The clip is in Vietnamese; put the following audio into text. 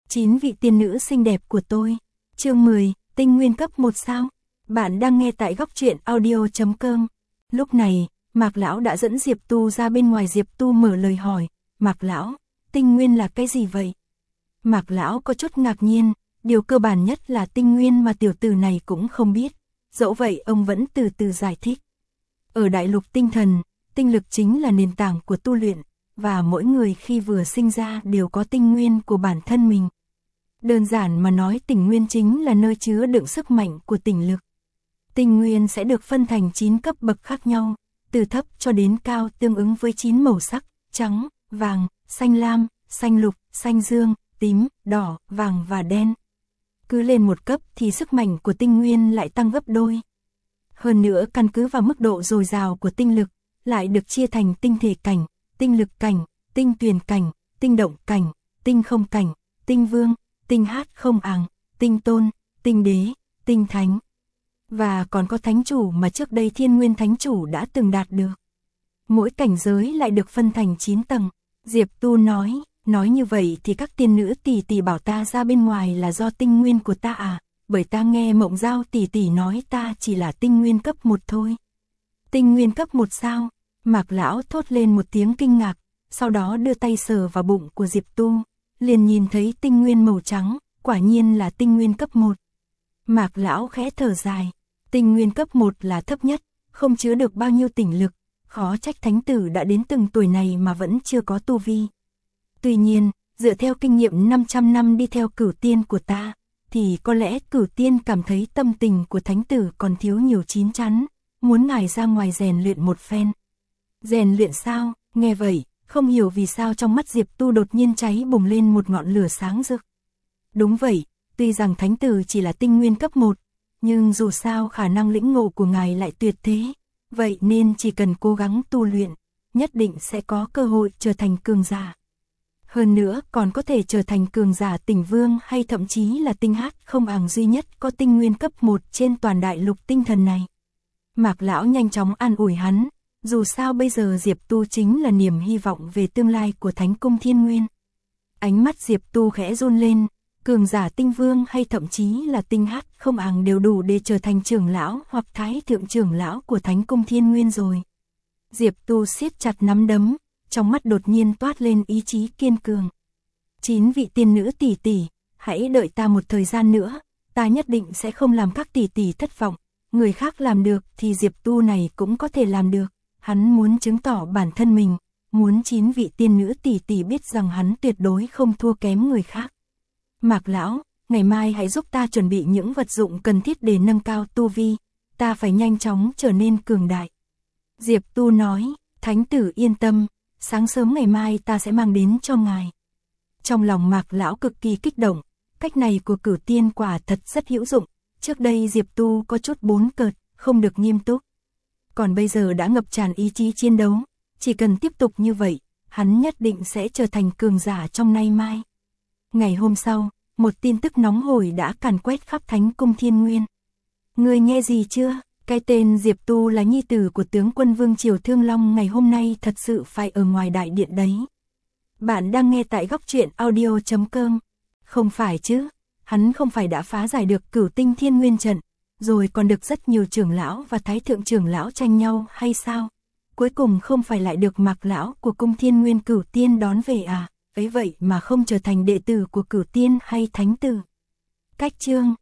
9 vị tiên nữ xinh đẹp của tôi. Chương 10, tinh nguyên cấp 1 sao? Bạn đang nghe tại góc truyện audio.com. Lúc này, Mạc Lão đã dẫn Diệp Tu ra bên ngoài. Diệp Tu mở lời hỏi, Mạc Lão, tinh nguyên là cái gì vậy? Mạc Lão có chút ngạc nhiên, điều cơ bản nhất là tinh nguyên mà tiểu tử này cũng không biết. Dẫu vậy ông vẫn từ từ giải thích. Ở đại lục tinh thần, tinh lực chính là nền tảng của tu luyện, và mỗi người khi vừa sinh ra đều có tinh nguyên của bản thân mình. Đơn giản mà nói, tinh nguyên chính là nơi chứa đựng sức mạnh của tinh lực. Tinh nguyên sẽ được phân thành 9 cấp bậc khác nhau, từ thấp cho đến cao tương ứng với 9 màu sắc, trắng, vàng, xanh lam, xanh lục, xanh dương, tím, đỏ, vàng và đen. Cứ lên một cấp thì sức mạnh của tinh nguyên lại tăng gấp đôi. Hơn nữa căn cứ vào mức độ dồi dào của tinh lực, lại được chia thành tinh thể cảnh, tinh lực cảnh, tinh tuyền cảnh, tinh động cảnh, tinh không cảnh, tinh vương, tinh hát không àng, tinh tôn, tinh đế, tinh thánh. Và còn có thánh chủ mà trước đây Thiên Nguyên Thánh Chủ đã từng đạt được. Mỗi cảnh giới lại được phân thành 9 tầng. Diệp Tu nói như vậy thì các tiên nữ tỷ tỷ bảo ta ra bên ngoài là do tinh nguyên của ta à? Bởi ta nghe Mộng Giao tỷ tỷ nói ta chỉ là tinh nguyên cấp 1 thôi. Tinh nguyên cấp 1 sao? Mạc Lão thốt lên một tiếng kinh ngạc, sau đó đưa tay sờ vào bụng của Diệp Tu, liền nhìn thấy tinh nguyên màu trắng, quả nhiên là tinh nguyên cấp 1. Mạc Lão khẽ thở dài, tinh nguyên cấp 1 là thấp nhất, không chứa được bao nhiêu tinh lực, khó trách thánh tử đã đến từng tuổi này mà vẫn chưa có tu vi. Tuy nhiên, dựa theo kinh nghiệm 500 năm đi theo Cửu Tiên của ta, thì có lẽ Cửu Tiên cảm thấy tâm tình của thánh tử còn thiếu nhiều chín chắn, muốn ngài ra ngoài rèn luyện một phen. Rèn luyện sao? Nghe vậy, không hiểu vì sao trong mắt Diệp Tu đột nhiên cháy bùng lên một ngọn lửa sáng rực. Đúng vậy, tuy rằng thánh tử chỉ là tinh nguyên cấp 1, nhưng dù sao khả năng lĩnh ngộ của ngài lại tuyệt thế, vậy nên chỉ cần cố gắng tu luyện, nhất định sẽ có cơ hội trở thành cường giả. Hơn nữa còn có thể trở thành cường giả Tinh Vương hay thậm chí là tinh hát không àng duy nhất có tinh nguyên cấp 1 trên toàn đại lục tinh thần này. Mạc Lão nhanh chóng an ủi hắn, dù sao bây giờ Diệp Tu chính là niềm hy vọng về tương lai của Thánh Cung Thiên Nguyên. Ánh mắt Diệp Tu khẽ run lên, cường giả Tinh Vương hay thậm chí là tinh hát không àng đều đủ để trở thành trưởng lão hoặc thái thượng trưởng lão của Thánh Cung Thiên Nguyên rồi. Diệp Tu siết chặt nắm đấm, trong mắt đột nhiên toát lên ý chí kiên cường. 9 vị tiên nữ tỷ tỷ, hãy đợi ta một thời gian nữa, ta nhất định sẽ không làm các tỷ tỷ thất vọng. Người khác làm được thì Diệp Tu này cũng có thể làm được. Hắn muốn chứng tỏ bản thân mình, muốn 9 vị tiên nữ tỷ tỷ biết rằng hắn tuyệt đối không thua kém người khác. Mạc Lão, ngày mai hãy giúp ta chuẩn bị những vật dụng cần thiết để nâng cao tu vi, ta phải nhanh chóng trở nên cường đại. Diệp Tu nói, thánh tử yên tâm, sáng sớm ngày mai ta sẽ mang đến cho ngài. Trong lòng Mạc Lão cực kỳ kích động, cách này của Cửu Tiên quả thật rất hữu dụng. Trước đây Diệp Tu có chút bốn cợt, không được nghiêm túc. Còn bây giờ đã ngập tràn ý chí chiến đấu, chỉ cần tiếp tục như vậy, hắn nhất định sẽ trở thành cường giả trong nay mai. Ngày hôm sau, một tin tức nóng hổi đã càn quét khắp Thánh Cung Thiên Nguyên. Ngươi nghe gì chưa? Cái tên Diệp Tu là nhi tử của tướng quân Vương Triều Thương Long ngày hôm nay thật sự phải ở ngoài đại điện đấy. Bạn đang nghe tại góc truyện audio.com. Không phải chứ, hắn không phải đã phá giải được Cửu Tinh Thiên Nguyên trận, rồi còn được rất nhiều trưởng lão và thái thượng trưởng lão tranh nhau hay sao? Cuối cùng không phải lại được Mạc Lão của Cung Thiên Nguyên Cửu Tiên đón về à? Ấy vậy mà không trở thành đệ tử của Cửu Tiên hay thánh tử. Cách chương